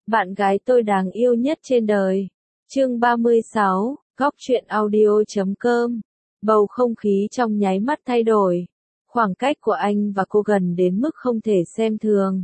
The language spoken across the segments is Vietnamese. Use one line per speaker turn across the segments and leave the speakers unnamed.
Bạn gái tôi đáng yêu nhất trên đời. Chương 36, Góc truyện audio.com. Bầu không khí trong nháy mắt thay đổi. Khoảng cách của anh và cô gần đến mức không thể xem thường.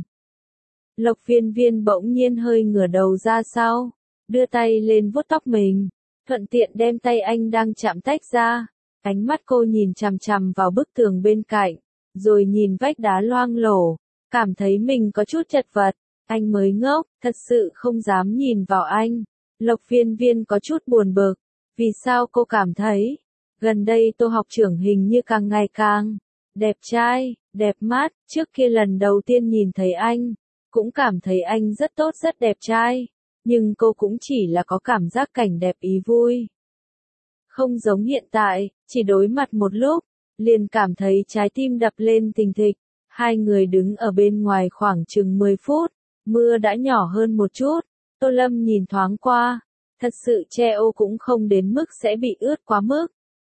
Lộc Viên Viên bỗng nhiên hơi ngửa đầu ra sau, đưa tay lên vuốt tóc mình, thuận tiện đem tay anh đang chạm tách ra. Ánh mắt cô nhìn chằm chằm vào bức tường bên cạnh, rồi nhìn vách đá loang lổ, cảm thấy mình có chút chật vật. Anh mới ngốc, thật sự không dám nhìn vào anh. Lộc Viên Viên có chút buồn bực. Vì sao cô cảm thấy, gần đây Tô học trưởng hình như càng ngày càng đẹp trai, đẹp mắt. Trước kia lần đầu tiên nhìn thấy anh, cũng cảm thấy anh rất tốt rất đẹp trai. Nhưng cô cũng chỉ là có cảm giác cảnh đẹp ý vui. Không giống hiện tại, chỉ đối mặt một lúc, liền cảm thấy trái tim đập lên thình thịch. Hai người đứng ở bên ngoài khoảng chừng 10 phút. Mưa đã nhỏ hơn một chút, Tô Lâm nhìn thoáng qua, thật sự che ô cũng không đến mức sẽ bị ướt quá mức.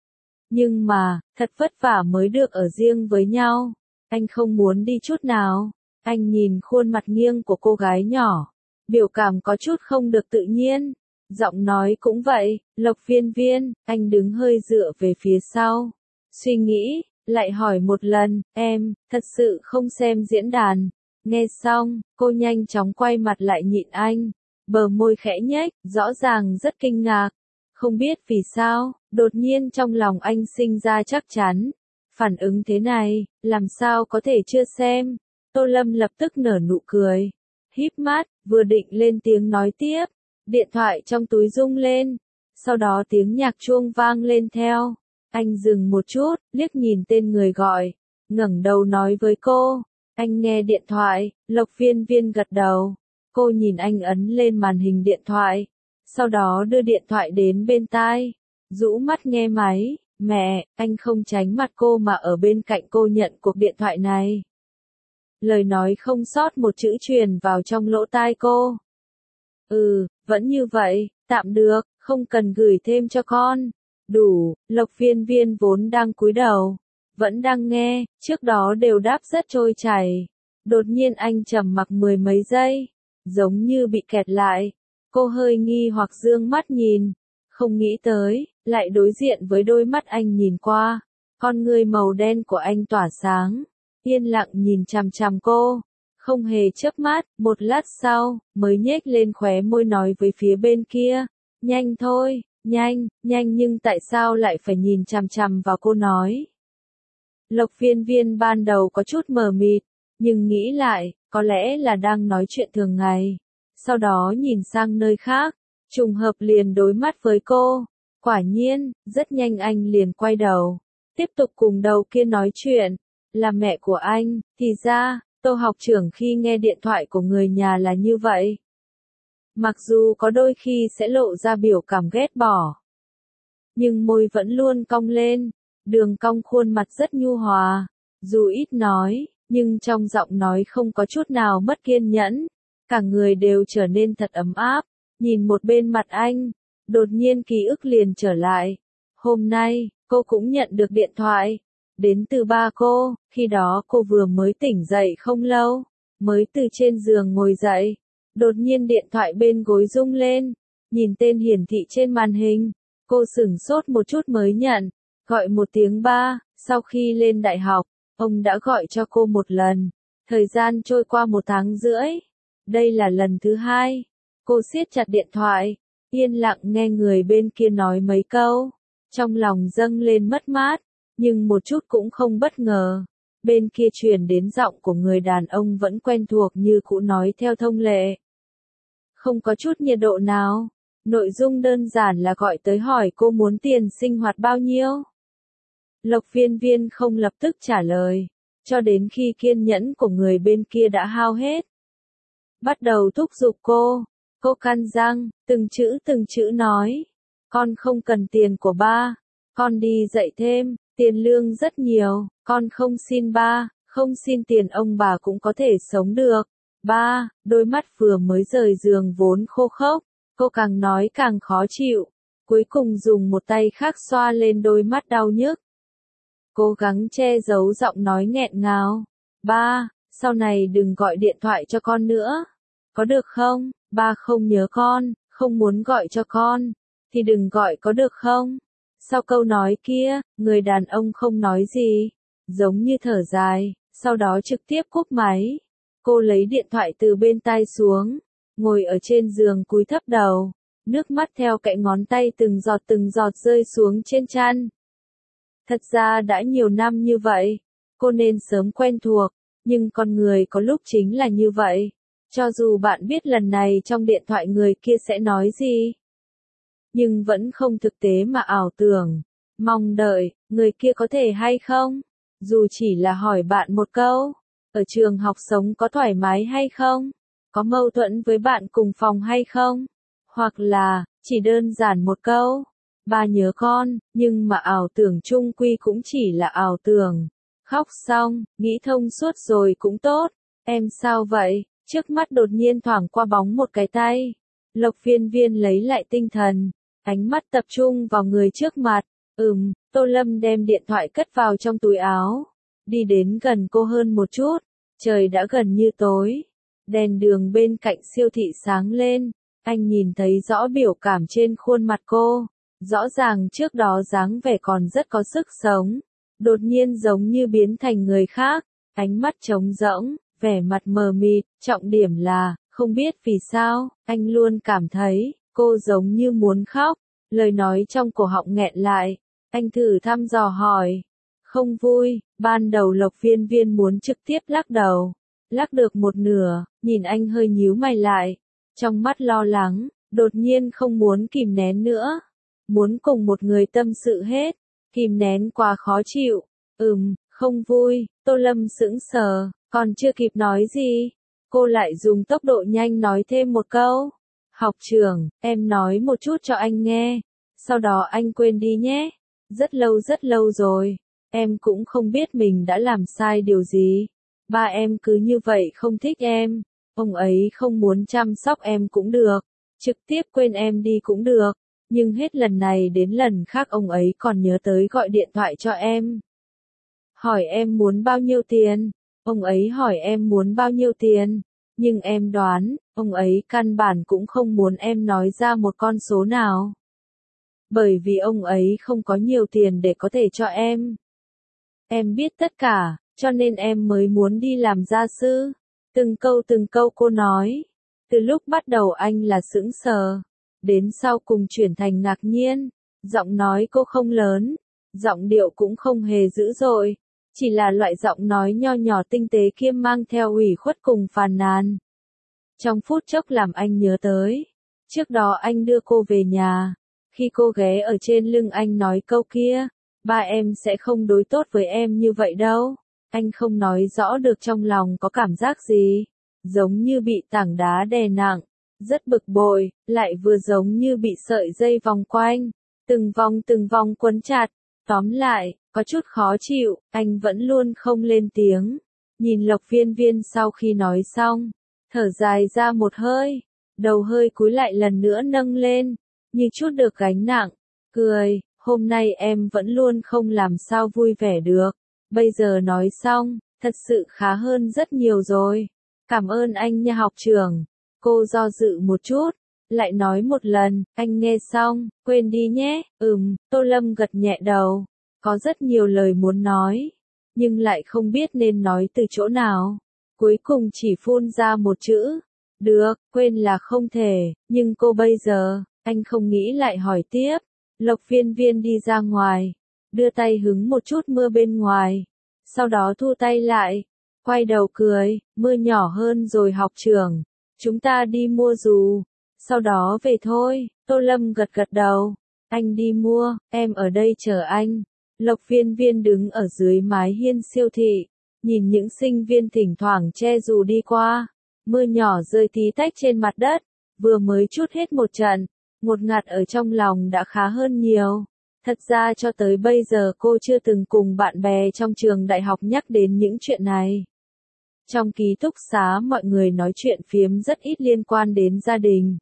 Nhưng mà, thật vất vả mới được ở riêng với nhau, anh không muốn đi chút nào. Anh nhìn khuôn mặt nghiêng của cô gái nhỏ, biểu cảm có chút không được tự nhiên, giọng nói cũng vậy. Lộc Viên Viên, anh đứng hơi dựa về phía sau, suy nghĩ, lại hỏi một lần, em, thật sự không xem diễn đàn. Nghe xong, cô nhanh chóng quay mặt lại nhìn anh, bờ môi khẽ nhếch, rõ ràng rất kinh ngạc. Không biết vì sao, đột nhiên trong lòng anh sinh ra chắc chắn. Phản ứng thế này, làm sao có thể chưa xem. Tô Lâm lập tức nở nụ cười, híp mắt, vừa định lên tiếng nói tiếp. Điện thoại trong túi rung lên, sau đó tiếng nhạc chuông vang lên theo. Anh dừng một chút, liếc nhìn tên người gọi, ngẩng đầu nói với cô. Anh nghe điện thoại. Lộc Viên Viên gật đầu. Cô nhìn anh ấn lên màn hình điện thoại, sau đó đưa điện thoại đến bên tai, rũ mắt nghe máy. Mẹ, anh không tránh mặt cô mà ở bên cạnh cô nhận cuộc điện thoại này. Lời nói không sót một chữ truyền vào trong lỗ tai cô. Vẫn như vậy, tạm được, không cần gửi thêm cho con. Đủ. Lộc Viên Viên vốn đang cúi đầu, vẫn đang nghe, trước đó đều đáp rất trôi chảy. Đột nhiên anh trầm mặc mười mấy giây, giống như bị kẹt lại. Cô hơi nghi hoặc dương mắt nhìn, không nghĩ tới, lại đối diện với đôi mắt anh nhìn qua. Con ngươi màu đen của anh tỏa sáng, yên lặng nhìn chằm chằm cô, không hề chớp mắt. Một lát sau, mới nhếch lên khóe môi nói với phía bên kia, nhanh thôi, nhanh, nhanh, nhưng tại sao lại phải nhìn chằm chằm vào cô nói. Lộc Viên Viên ban đầu có chút mờ mịt, nhưng nghĩ lại, có lẽ là đang nói chuyện thường ngày. Sau đó nhìn sang nơi khác, trùng hợp liền đối mắt với cô. Quả nhiên, rất nhanh anh liền quay đầu, tiếp tục cùng đầu kia nói chuyện. Là mẹ của anh, thì ra, Tô học trưởng khi nghe điện thoại của người nhà là như vậy. Mặc dù có đôi khi sẽ lộ ra biểu cảm ghét bỏ, nhưng môi vẫn luôn cong lên. Đường cong khuôn mặt rất nhu hòa, dù ít nói, nhưng trong giọng nói không có chút nào mất kiên nhẫn. Cả người đều trở nên thật ấm áp. Nhìn một bên mặt anh, đột nhiên ký ức liền trở lại. Hôm nay, cô cũng nhận được điện thoại, đến từ ba cô. Khi đó cô vừa mới tỉnh dậy không lâu, mới từ trên giường ngồi dậy. Đột nhiên điện thoại bên gối rung lên, nhìn tên hiển thị trên màn hình, cô sửng sốt một chút mới nhận. Gọi một tiếng ba. Sau khi lên đại học, ông đã gọi cho cô một lần. Thời gian trôi qua 1 tháng rưỡi. Đây là lần thứ 2. Cô siết chặt điện thoại, yên lặng nghe người bên kia nói mấy câu. Trong lòng dâng lên mất mát, nhưng một chút cũng không bất ngờ. Bên kia truyền đến giọng của người đàn ông vẫn quen thuộc như cũ nói theo thông lệ. Không có chút nhiệt độ nào. Nội dung đơn giản là gọi tới hỏi cô muốn tiền sinh hoạt bao nhiêu. Lộc Viên Viên không lập tức trả lời, cho đến khi kiên nhẫn của người bên kia đã hao hết. Bắt đầu thúc giục cô cắn răng, từng chữ nói. Con không cần tiền của ba, con đi dạy thêm, tiền lương rất nhiều, con không xin ba, không xin tiền ông bà cũng có thể sống được. Ba, đôi mắt vừa mới rời giường vốn khô khốc, cô càng nói càng khó chịu, cuối cùng dùng một tay khác xoa lên đôi mắt đau nhức. Cố gắng che giấu giọng nói nghẹn ngào. Ba, sau này đừng gọi điện thoại cho con nữa. Có được không? Ba không nhớ con, không muốn gọi cho con, thì đừng gọi có được không? Sau câu nói kia, người đàn ông không nói gì, giống như thở dài, sau đó trực tiếp cúp máy. Cô lấy điện thoại từ bên tai xuống, ngồi ở trên giường cúi thấp đầu, nước mắt theo cạnh ngón tay từng giọt rơi xuống trên chăn. Thật ra đã nhiều năm như vậy, cô nên sớm quen thuộc, nhưng con người có lúc chính là như vậy. Cho dù bạn biết lần này trong điện thoại người kia sẽ nói gì, nhưng vẫn không thực tế mà ảo tưởng, mong đợi, người kia có thể hay không? Dù chỉ là hỏi bạn một câu, ở trường học sống có thoải mái hay không? Có mâu thuẫn với bạn cùng phòng hay không? Hoặc là, chỉ đơn giản một câu, ba nhớ con, nhưng mà ảo tưởng chung quy cũng chỉ là ảo tưởng. Khóc xong, nghĩ thông suốt rồi cũng tốt. Em sao vậy? Trước mắt đột nhiên thoảng qua bóng một cái tay. Lộc Viên Viên lấy lại tinh thần, ánh mắt tập trung vào người trước mặt. Tô Lâm đem điện thoại cất vào trong túi áo, đi đến gần cô hơn một chút. Trời đã gần như tối, đèn đường bên cạnh siêu thị sáng lên, anh nhìn thấy rõ biểu cảm trên khuôn mặt cô, rõ ràng trước đó dáng vẻ còn rất có sức sống, đột nhiên giống như biến thành người khác, ánh mắt trống rỗng, vẻ mặt mờ mịt, trọng điểm là, không biết vì sao, anh luôn cảm thấy, cô giống như muốn khóc, lời nói trong cổ họng nghẹn lại, anh thử thăm dò hỏi. Không vui, ban đầu Lộc Viên Viên muốn trực tiếp lắc đầu. Lắc được một nửa, nhìn anh hơi nhíu mày lại. Trong mắt lo lắng, đột nhiên không muốn kìm nén nữa. Muốn cùng một người tâm sự hết. Kìm nén quá khó chịu. Không vui, Tô Lâm sững sờ, còn chưa kịp nói gì. Cô lại dùng tốc độ nhanh nói thêm một câu. Học trưởng, em nói một chút cho anh nghe. Sau đó anh quên đi nhé. Rất lâu rồi. Em cũng không biết mình đã làm sai điều gì. Ba em cứ như vậy không thích em. Ông ấy không muốn chăm sóc em cũng được. Trực tiếp quên em đi cũng được. Nhưng hết lần này đến lần khác ông ấy còn nhớ tới gọi điện thoại cho em. Hỏi em muốn bao nhiêu tiền. Ông ấy hỏi em muốn bao nhiêu tiền. Nhưng em đoán, ông ấy căn bản cũng không muốn em nói ra một con số nào. Bởi vì ông ấy không có nhiều tiền để có thể cho em. Em biết tất cả, cho nên em mới muốn đi làm gia sư. Từng câu cô nói. Từ lúc bắt đầu anh là sững sờ. Đến sau cùng chuyển thành ngạc nhiên. Giọng nói cô không lớn. Giọng điệu cũng không hề dữ dội. Chỉ là loại giọng nói nho nhỏ tinh tế kiêm mang theo ủy khuất cùng phàn nàn. Trong phút chốc làm anh nhớ tới. Trước đó anh đưa cô về nhà. Khi cô ghé ở trên lưng anh nói câu kia. Ba em sẽ không đối tốt với em như vậy đâu. Anh không nói rõ được trong lòng có cảm giác gì. Giống như bị tảng đá đè nặng. Rất bực bội, lại vừa giống như bị sợi dây vòng quanh. Từng vòng quấn chặt. Tóm lại, có chút khó chịu, anh vẫn luôn không lên tiếng. Nhìn Lộc Viên Viên sau khi nói xong. Thở dài ra một hơi. Đầu hơi cúi lại lần nữa nâng lên. Như chút được gánh nặng. Cười. Hôm nay em vẫn luôn không làm sao vui vẻ được. Bây giờ nói xong, thật sự khá hơn rất nhiều rồi. Cảm ơn anh nha học trưởng. Cô do dự một chút, lại nói một lần, anh nghe xong, quên đi nhé. Tô Lâm gật nhẹ đầu. Có rất nhiều lời muốn nói, nhưng lại không biết nên nói từ chỗ nào. Cuối cùng chỉ phun ra một chữ. Được, quên là không thể, nhưng cô bây giờ, anh không nghĩ lại hỏi tiếp. Lộc Viên Viên đi ra ngoài, đưa tay hứng một chút mưa bên ngoài, sau đó thu tay lại, quay đầu cười, mưa nhỏ hơn rồi học trưởng, chúng ta đi mua dù, sau đó về thôi. Tô Lâm gật gật đầu, anh đi mua, em ở đây chờ anh. Lộc Viên Viên đứng ở dưới mái hiên siêu thị, nhìn những sinh viên thỉnh thoảng che dù đi qua, mưa nhỏ rơi tí tách trên mặt đất, vừa mới chút hết một trận. Ngột ngạt ở trong lòng đã khá hơn nhiều. Thật ra cho tới bây giờ cô chưa từng cùng bạn bè trong trường đại học nhắc đến những chuyện này. Trong ký túc xá mọi người nói chuyện phiếm rất ít liên quan đến gia đình.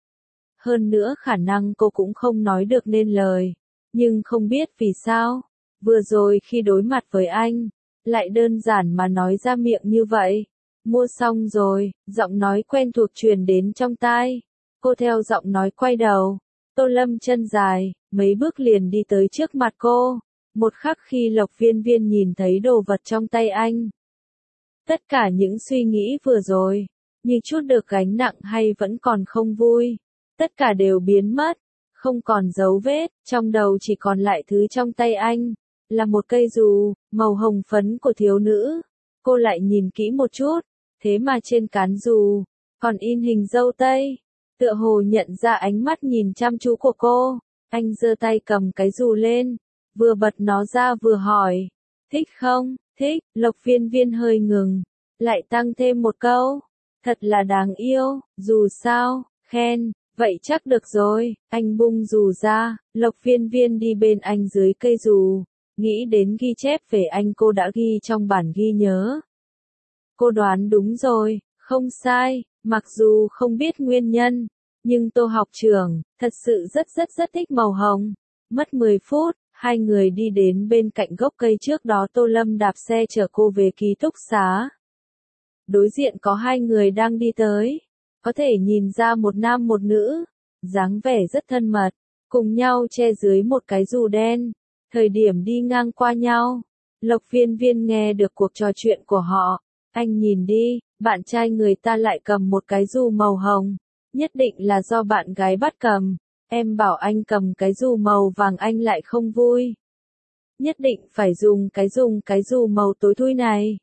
Hơn nữa khả năng cô cũng không nói được nên lời. Nhưng không biết vì sao, vừa rồi khi đối mặt với anh, lại đơn giản mà nói ra miệng như vậy. Mua xong rồi, giọng nói quen thuộc truyền đến trong tai. Cô theo giọng nói quay đầu. Tô Lâm chân dài, mấy bước liền đi tới trước mặt cô. Một khắc khi Lộc Viên Viên nhìn thấy đồ vật trong tay anh. Tất cả những suy nghĩ vừa rồi, như chút được gánh nặng hay vẫn còn không vui. Tất cả đều biến mất, không còn dấu vết, trong đầu chỉ còn lại thứ trong tay anh. Là một cây dù, màu hồng phấn của thiếu nữ. Cô lại nhìn kỹ một chút, thế mà trên cán dù, còn in hình dâu tây. Tựa hồ nhận ra ánh mắt nhìn chăm chú của cô, anh giơ tay cầm cái dù lên, vừa bật nó ra vừa hỏi, thích không? Thích. Lộc Viên Viên hơi ngừng, lại tăng thêm một câu, thật là đáng yêu. Dù sao? Khen. Vậy chắc được rồi. Anh bung dù ra, Lộc Viên Viên đi bên anh dưới cây dù, nghĩ đến ghi chép về anh cô đã ghi trong bản ghi nhớ. Cô đoán đúng rồi, không sai, mặc dù không biết nguyên nhân, nhưng Tô học trưởng thật sự rất thích màu hồng. Mất 10 phút, hai người đi đến bên cạnh gốc cây trước đó Tô Lâm đạp xe chở cô về ký túc xá. Đối diện có hai người đang đi tới, có thể nhìn ra một nam một nữ, dáng vẻ rất thân mật, cùng nhau che dưới một cái dù đen. Thời điểm đi ngang qua nhau, Lộc Viên Viên nghe được cuộc trò chuyện của họ. Anh nhìn đi, bạn trai người ta lại cầm một cái dù màu hồng, nhất định là do bạn gái bắt cầm. Em bảo anh cầm cái dù màu vàng anh lại không vui. Nhất định phải dùng cái dù màu tối thui này.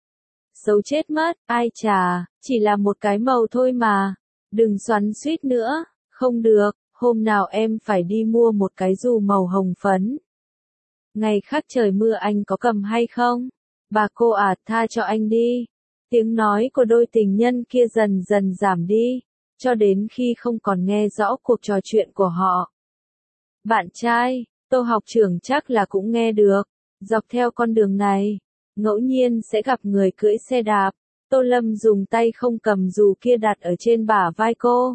Xấu chết mất, ai chà, chỉ là một cái màu thôi mà. Đừng xoắn xuýt nữa, không được, hôm nào em phải đi mua một cái dù màu hồng phấn. Ngày khác trời mưa anh có cầm hay không? Bà cô à, tha cho anh đi. Tiếng nói của đôi tình nhân kia dần dần giảm đi, cho đến khi không còn nghe rõ cuộc trò chuyện của họ. Bạn trai, Tô học trưởng chắc là cũng nghe được. Dọc theo con đường này, ngẫu nhiên sẽ gặp người cưỡi xe đạp. Tô Lâm dùng tay không cầm dù kia đặt ở trên bả vai cô.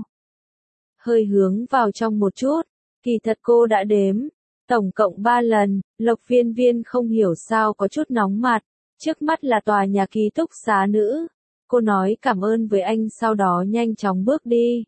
Hơi hướng vào trong một chút, kỳ thật cô đã đếm. Tổng cộng 3 lần, Lộc Viên Viên không hiểu sao có chút nóng mặt. Trước mắt là tòa nhà ký túc xá nữ. Cô nói cảm ơn với anh sau đó nhanh chóng bước đi.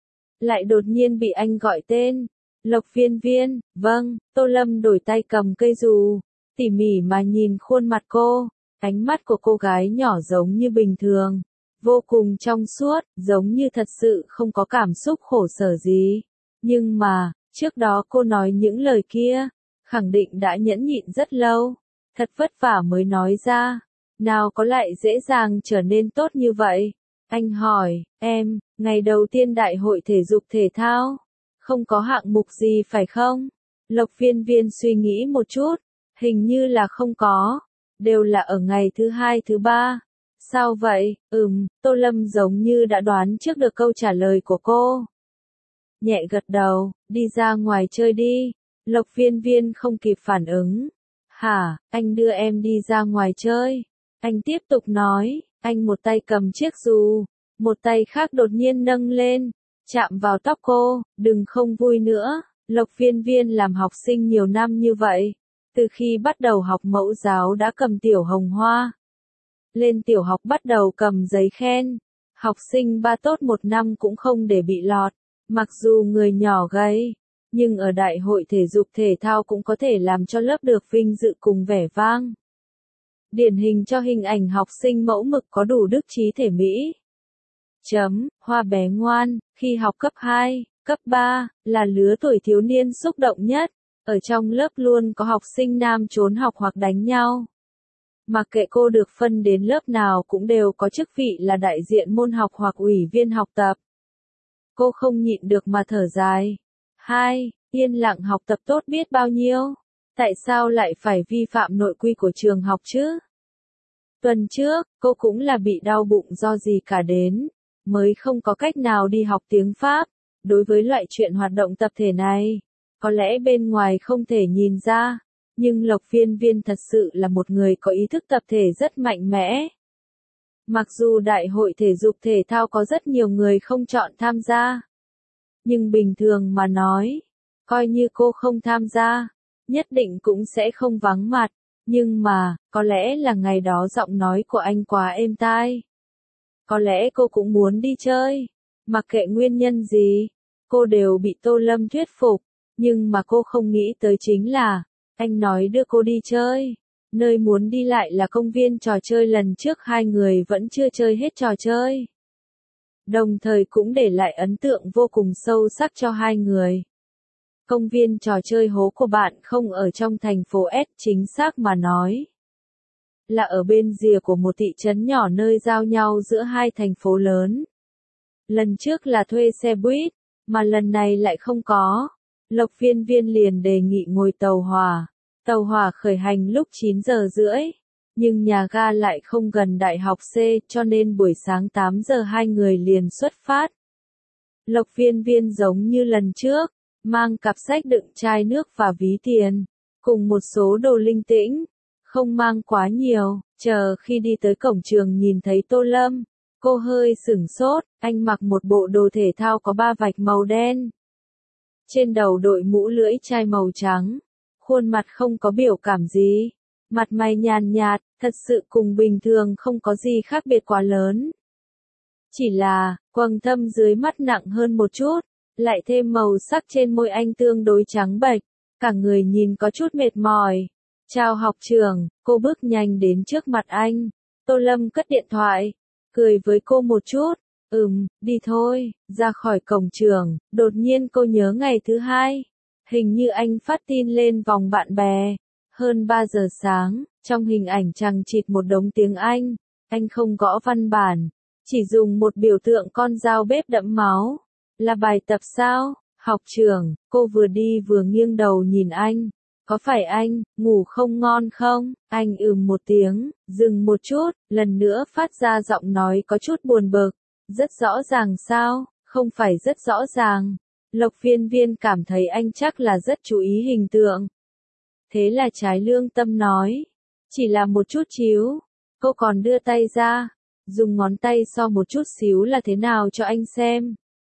Lại đột nhiên bị anh gọi tên. Lộc Viên Viên, vâng. Tô Lâm đổi tay cầm cây dù, tỉ mỉ mà nhìn khuôn mặt cô. Ánh mắt của cô gái nhỏ giống như bình thường, vô cùng trong suốt, giống như thật sự không có cảm xúc khổ sở gì. Nhưng mà, trước đó cô nói những lời kia, khẳng định đã nhẫn nhịn rất lâu, thật vất vả mới nói ra, nào có lại dễ dàng trở nên tốt như vậy. Anh hỏi, em, ngày đầu tiên đại hội thể dục thể thao, không có hạng mục gì phải không? Lộc Viên Viên suy nghĩ một chút, hình như là không có, đều là ở ngày thứ hai thứ ba. Sao vậy? Tô Lâm giống như đã đoán trước được câu trả lời của cô. Nhẹ gật đầu, đi ra ngoài chơi đi. Lộc Viên Viên không kịp phản ứng. Hả, anh đưa em đi ra ngoài chơi. Anh tiếp tục nói, anh một tay cầm chiếc dù, một tay khác đột nhiên nâng lên, chạm vào tóc cô, đừng không vui nữa. Lộc Viên Viên làm học sinh nhiều năm như vậy, từ khi bắt đầu học mẫu giáo đã cầm tiểu hồng hoa. Lên tiểu học bắt đầu cầm giấy khen. Học sinh ba tốt một năm cũng không để bị lọt. Mặc dù người nhỏ gầy, nhưng ở đại hội thể dục thể thao cũng có thể làm cho lớp được vinh dự cùng vẻ vang. Điển hình cho hình ảnh học sinh mẫu mực có đủ đức trí thể mỹ. Hoa bé ngoan, khi học cấp 2, cấp 3, là lứa tuổi thiếu niên xúc động nhất. Ở trong lớp luôn có học sinh nam trốn học hoặc đánh nhau. Mặc kệ cô được phân đến lớp nào cũng đều có chức vị là đại diện môn học hoặc ủy viên học tập. Cô không nhịn được mà thở dài. Yên lặng học tập tốt biết bao nhiêu. Tại sao lại phải vi phạm nội quy của trường học chứ? Tuần trước, cô cũng là bị đau bụng do gì cả đến, mới không có cách nào đi học tiếng Pháp. Đối với loại chuyện hoạt động tập thể này, có lẽ bên ngoài không thể nhìn ra, nhưng Lộc Viên Viên thật sự là một người có ý thức tập thể rất mạnh mẽ. Mặc dù đại hội thể dục thể thao có rất nhiều người không chọn tham gia, nhưng bình thường mà nói, coi như cô không tham gia, nhất định cũng sẽ không vắng mặt. Nhưng mà, có lẽ là ngày đó giọng nói của anh quá êm tai. Có lẽ cô cũng muốn đi chơi. Mặc kệ nguyên nhân gì, cô đều bị Tô Lâm thuyết phục. Nhưng mà cô không nghĩ tới chính là, anh nói đưa cô đi chơi. Nơi muốn đi lại là công viên trò chơi lần trước hai người vẫn chưa chơi hết trò chơi. Đồng thời cũng để lại ấn tượng vô cùng sâu sắc cho hai người. Công viên trò chơi hố của bạn không ở trong thành phố S, chính xác mà nói là ở bên rìa của một thị trấn nhỏ nơi giao nhau giữa hai thành phố lớn. Lần trước là thuê xe buýt, mà lần này lại không có. Lộc Viên Viên liền đề nghị ngồi tàu hỏa. Tàu hỏa khởi hành lúc 9 giờ rưỡi, nhưng nhà ga lại không gần đại học C, cho nên buổi sáng 8 giờ hai người liền xuất phát. Lộc Viên Viên giống như lần trước, mang cặp sách đựng chai nước và ví tiền, cùng một số đồ linh tĩnh, không mang quá nhiều. Chờ khi đi tới cổng trường nhìn thấy Tô Lâm, cô hơi sửng sốt. Anh mặc một bộ đồ thể thao có 3 vạch màu đen, trên đầu đội mũ lưỡi chai màu trắng, khuôn mặt không có biểu cảm gì, mặt mày nhàn nhạt, thật sự cùng bình thường không có gì khác biệt quá lớn. Chỉ là, quầng thâm dưới mắt nặng hơn một chút, lại thêm màu sắc trên môi anh tương đối trắng bệch, cả người nhìn có chút mệt mỏi. Chào học trưởng, cô bước nhanh đến trước mặt anh. Tô Lâm cất điện thoại, cười với cô một chút. Đi thôi. Ra khỏi cổng trường, đột nhiên cô nhớ ngày thứ hai. Hình như anh phát tin lên vòng bạn bè. Hơn 3 giờ sáng, trong hình ảnh chằng chịt một đống tiếng Anh. Anh không gõ văn bản, chỉ dùng một biểu tượng con dao bếp đẫm máu. Là bài tập sao? Học trưởng, cô vừa đi vừa nghiêng đầu nhìn anh. Có phải anh, ngủ không ngon không? Anh một tiếng, dừng một chút, lần nữa phát ra giọng nói có chút buồn bực. Rất rõ ràng sao? Không phải rất rõ ràng. Lộc Viên Viên cảm thấy anh chắc là rất chú ý hình tượng. Thế là trái lương tâm nói. Chỉ là một chút xíu. Cô còn đưa tay ra, dùng ngón tay so một chút xíu là thế nào cho anh xem.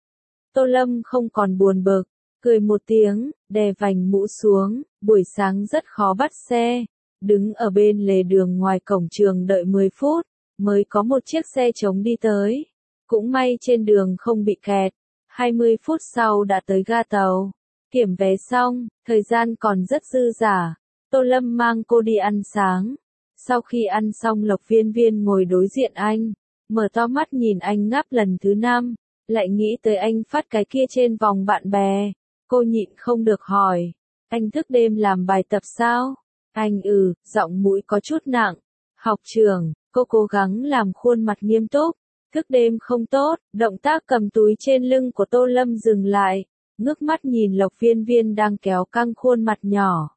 Tô Lâm không còn buồn bực, cười một tiếng, đè vành mũ xuống. Buổi sáng rất khó bắt xe. Đứng ở bên lề đường ngoài cổng trường đợi 10 phút, mới có một chiếc xe trống đi tới. Cũng may trên đường không bị kẹt. 20 phút sau đã tới ga tàu. Kiểm vé xong, thời gian còn rất dư dả. Tô Lâm mang cô đi ăn sáng. Sau khi ăn xong Lộc Viên Viên ngồi đối diện anh, mở to mắt nhìn anh ngáp lần thứ 5, lại nghĩ tới anh phát cái kia trên vòng bạn bè. Cô nhịn không được hỏi, anh thức đêm làm bài tập sao? Anh giọng mũi có chút nặng. Học trưởng, cô cố gắng làm khuôn mặt nghiêm túc. Thức đêm không tốt. Động tác cầm túi trên lưng của Tô Lâm dừng lại, ngước mắt nhìn Lộc Viên Viên đang kéo căng khuôn mặt nhỏ.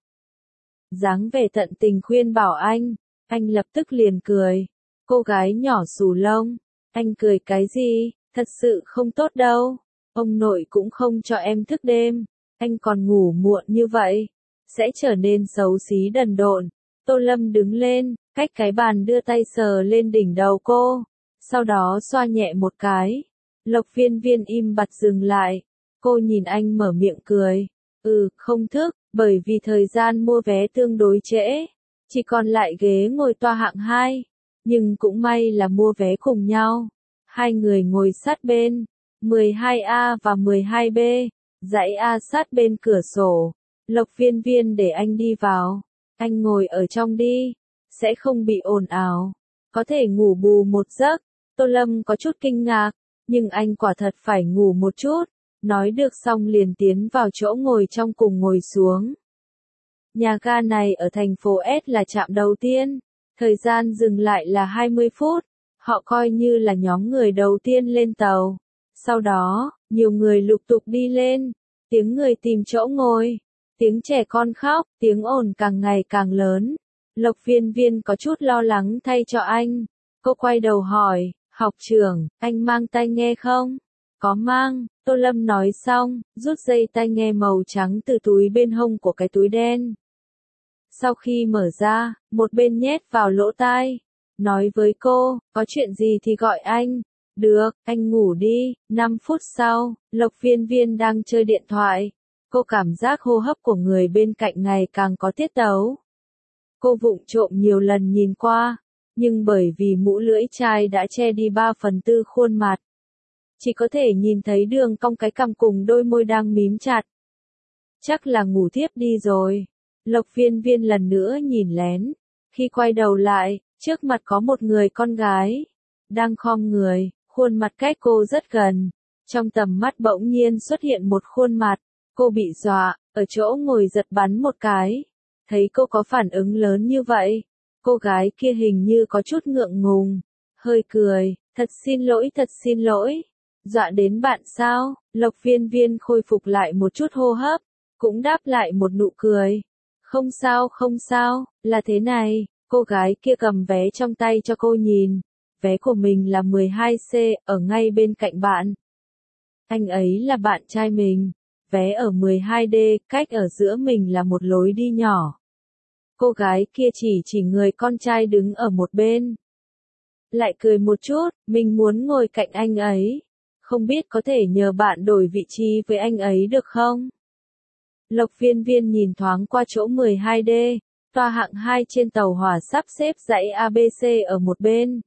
Dáng vẻ tận tình khuyên bảo anh lập tức liền cười. Cô gái nhỏ xù lông, anh cười cái gì, thật sự không tốt đâu. Ông nội cũng không cho em thức đêm, anh còn ngủ muộn như vậy, sẽ trở nên xấu xí đần độn. Tô Lâm đứng lên, cách cái bàn đưa tay sờ lên đỉnh đầu cô, sau đó xoa nhẹ một cái. Lộc Viên Viên im bặt dừng lại, cô nhìn anh mở miệng cười. Không thức, bởi vì thời gian mua vé tương đối trễ, chỉ còn lại ghế ngồi toa hạng 2, nhưng cũng may là mua vé cùng nhau. Hai người ngồi sát bên, 12A và 12B, dãy A sát bên cửa sổ. Lộc Viên Viên để anh đi vào, anh ngồi ở trong đi, sẽ không bị ồn ào, có thể ngủ bù một giấc. Tô Lâm có chút kinh ngạc, nhưng anh quả thật phải ngủ một chút. Nói được xong liền tiến vào chỗ ngồi trong cùng ngồi xuống. Nhà ga này ở thành phố S là trạm đầu tiên, thời gian dừng lại là 20 phút, họ coi như là nhóm người đầu tiên lên tàu. Sau đó, nhiều người lục tục đi lên, tiếng người tìm chỗ ngồi, tiếng trẻ con khóc, tiếng ồn càng ngày càng lớn. Lộc Viên Viên có chút lo lắng thay cho anh, cô quay đầu hỏi, học trưởng, anh mang tai nghe không? Có mang. Tô Lâm nói xong, rút dây tai nghe màu trắng từ túi bên hông của cái túi đen. Sau khi mở ra, một bên nhét vào lỗ tai, nói với cô, có chuyện gì thì gọi anh. Được, anh ngủ đi. 5 phút sau, Lộc Viên Viên đang chơi điện thoại. Cô cảm giác hô hấp của người bên cạnh ngày càng có tiết tấu. Cô vụng trộm nhiều lần nhìn qua, nhưng bởi vì mũ lưỡi chai đã che đi 3/4 khuôn mặt. Chỉ có thể nhìn thấy đường cong cái cằm cùng đôi môi đang mím chặt. Chắc là ngủ thiếp đi rồi. Lộc Viên Viên lần nữa nhìn lén. Khi quay đầu lại, trước mặt có một người con gái. Đang khom người, khuôn mặt cách cô rất gần. Trong tầm mắt bỗng nhiên xuất hiện một khuôn mặt. Cô bị dọa, ở chỗ ngồi giật bắn một cái. Thấy cô có phản ứng lớn như vậy. Cô gái kia hình như có chút ngượng ngùng. Hơi cười, thật xin lỗi. Dọa đến bạn sao? Lộc Viên Viên khôi phục lại một chút hô hấp. Cũng đáp lại một nụ cười. Không sao, là thế này. Cô gái kia cầm vé trong tay cho cô nhìn. Vé của mình là 12C, ở ngay bên cạnh bạn. Anh ấy là bạn trai mình. Vé ở 12D, cách ở giữa mình là một lối đi nhỏ. Cô gái kia chỉ người con trai đứng ở một bên. Lại cười một chút, mình muốn ngồi cạnh anh ấy. Không biết có thể nhờ bạn đổi vị trí với anh ấy được không? Lộc Viên Viên nhìn thoáng qua chỗ 12D, toa hạng 2 trên tàu hỏa sắp xếp dãy ABC ở một bên.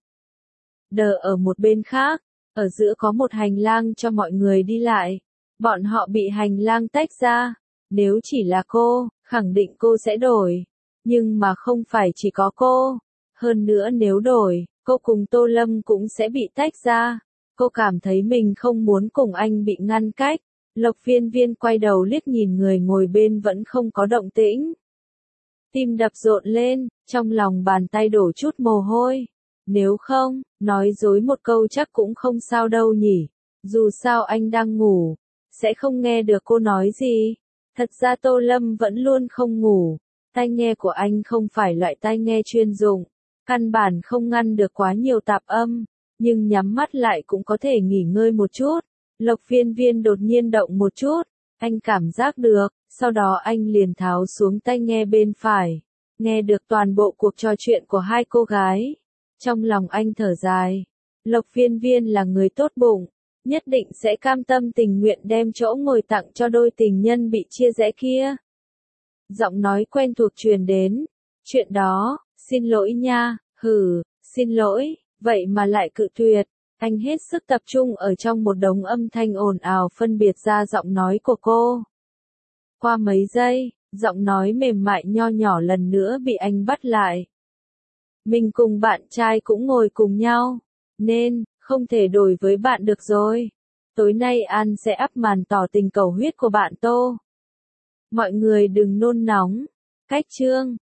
Đờ ở một bên khác, ở giữa có một hành lang cho mọi người đi lại. Bọn họ bị hành lang tách ra. Nếu chỉ là cô, khẳng định cô sẽ đổi. Nhưng mà không phải chỉ có cô. Hơn nữa nếu đổi, cô cùng Tô Lâm cũng sẽ bị tách ra. Cô cảm thấy mình không muốn cùng anh bị ngăn cách. Lộc Viên Viên quay đầu liếc nhìn người ngồi bên vẫn không có động tĩnh. Tim đập rộn lên, trong lòng bàn tay đổ chút mồ hôi. Nếu không, nói dối một câu chắc cũng không sao đâu nhỉ. Dù sao anh đang ngủ, sẽ không nghe được cô nói gì. Thật ra Tô Lâm vẫn luôn không ngủ. Tai nghe của anh không phải loại tai nghe chuyên dụng. Căn bản không ngăn được quá nhiều tạp âm. Nhưng nhắm mắt lại cũng có thể nghỉ ngơi một chút. Lộc Viên Viên đột nhiên động một chút. Anh cảm giác được, sau đó anh liền tháo xuống tai nghe bên phải. Nghe được toàn bộ cuộc trò chuyện của hai cô gái. Trong lòng anh thở dài. Lộc Viên Viên là người tốt bụng. Nhất định sẽ cam tâm tình nguyện đem chỗ ngồi tặng cho đôi tình nhân bị chia rẽ kia. Giọng nói quen thuộc truyền đến. Chuyện đó, xin lỗi nha, xin lỗi, vậy mà lại cự tuyệt. Anh hết sức tập trung ở trong một đống âm thanh ồn ào phân biệt ra giọng nói của cô. Qua mấy giây, giọng nói mềm mại nho nhỏ lần nữa bị anh bắt lại. Mình cùng bạn trai cũng ngồi cùng nhau, nên, không thể đổi với bạn được rồi. Tối nay An sẽ ắp màn tỏ tình cầu huyết của bạn Tô. Mọi người đừng nôn nóng. Cách chương